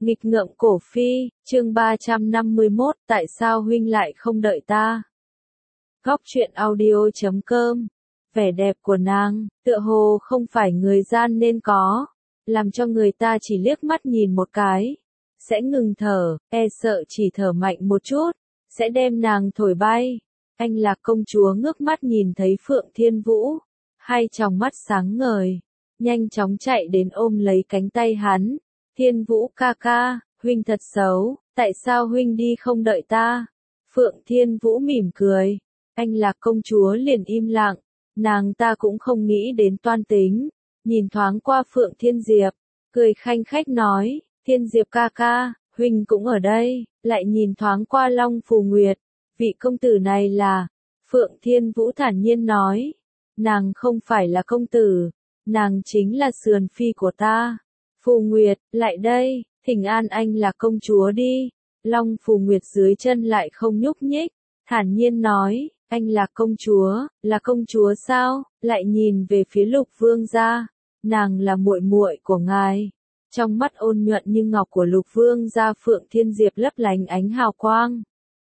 Nghịch ngợm cổ phi, chương 351, tại sao huynh lại không đợi ta? Góc truyện audio.com. Vẻ đẹp của nàng, tựa hồ không phải người gian nên có, làm cho người ta chỉ liếc mắt nhìn một cái, sẽ ngừng thở, e sợ chỉ thở mạnh một chút, sẽ đem nàng thổi bay. Anh Lạc công chúa ngước mắt nhìn thấy Phượng Thiên Vũ, hai tròng mắt sáng ngời, nhanh chóng chạy đến ôm lấy cánh tay hắn. Thiên Vũ ca ca, huynh thật xấu, tại sao huynh đi không đợi ta? Phượng Thiên Vũ mỉm cười, anh Lạc công chúa liền im lặng, nàng ta cũng không nghĩ đến toan tính, nhìn thoáng qua Phượng Thiên Diệp, cười khanh khách nói, Thiên Diệp ca ca, huynh cũng ở đây, lại nhìn thoáng qua Long Phù Nguyệt, vị công tử này là, Phượng Thiên Vũ thản nhiên nói, nàng không phải là công tử, nàng chính là sườn phi của ta. Phù Nguyệt, lại đây, thỉnh an anh là công chúa đi. Long Phù Nguyệt dưới chân lại không nhúc nhích, thản nhiên nói, anh là công chúa sao? Lại nhìn về phía Lục Vương gia, nàng là muội muội của ngài. Trong mắt ôn nhuận như ngọc của Lục Vương gia Phượng Thiên Diệp lấp lánh ánh hào quang.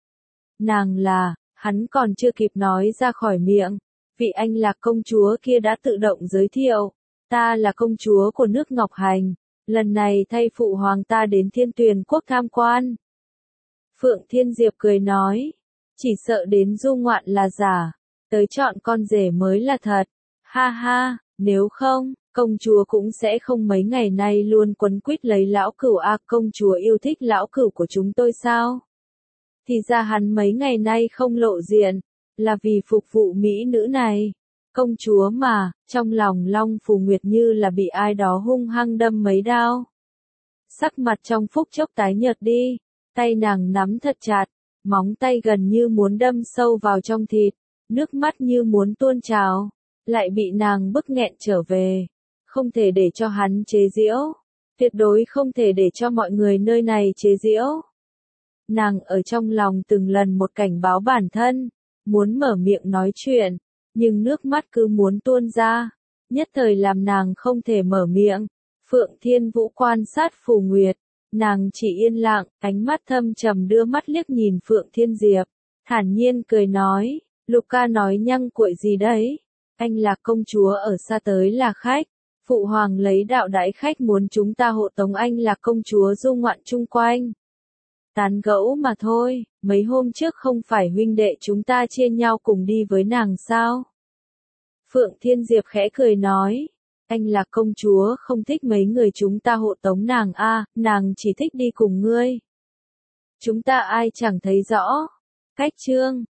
Nàng là, hắn còn chưa kịp nói ra khỏi miệng, vị anh là công chúa kia đã tự động giới thiệu, ta là công chúa của nước Ngọc Hành. Lần này thay phụ hoàng ta đến Thiên Tuyền quốc tham quan. Phượng Thiên Diệp cười nói, chỉ sợ đến du ngoạn là giả, tới chọn con rể mới là thật. Ha ha, nếu không, công chúa cũng sẽ không mấy ngày nay luôn quấn quýt lấy lão cửu à, công chúa yêu thích lão cửu của chúng tôi sao? Thì ra hắn mấy ngày nay không lộ diện, là vì phục vụ mỹ nữ này. Công chúa mà, trong lòng Long Phù Nguyệt như là bị ai đó hung hăng đâm mấy đao. Sắc mặt trong phút chốc tái nhợt đi, tay nàng nắm thật chặt, móng tay gần như muốn đâm sâu vào trong thịt, nước mắt như muốn tuôn trào, lại bị nàng bức nghẹn trở về. Không thể để cho hắn chế giễu, tuyệt đối không thể để cho mọi người nơi này chế giễu. Nàng ở trong lòng từng lần một cảnh báo bản thân, muốn mở miệng nói chuyện, nhưng nước mắt cứ muốn tuôn ra, nhất thời làm nàng không thể mở miệng. Phượng Thiên Vũ quan sát Phù Nguyệt, nàng chỉ yên lặng, ánh mắt thâm trầm đưa mắt liếc nhìn Phượng Thiên Diệp, thản nhiên cười nói, Lục ca nói nhăng cuội gì đấy, anh là công chúa ở xa tới là khách, phụ hoàng lấy đạo đãi khách muốn chúng ta hộ tống anh là công chúa du ngoạn chung quanh. Tán gẫu mà thôi, mấy hôm trước không phải huynh đệ chúng ta chia nhau cùng đi với nàng sao? Phượng Thiên Diệp khẽ cười nói, anh là công chúa không thích mấy người chúng ta hộ tống nàng a, nàng chỉ thích đi cùng ngươi. Chúng ta ai chẳng thấy rõ. Cách chương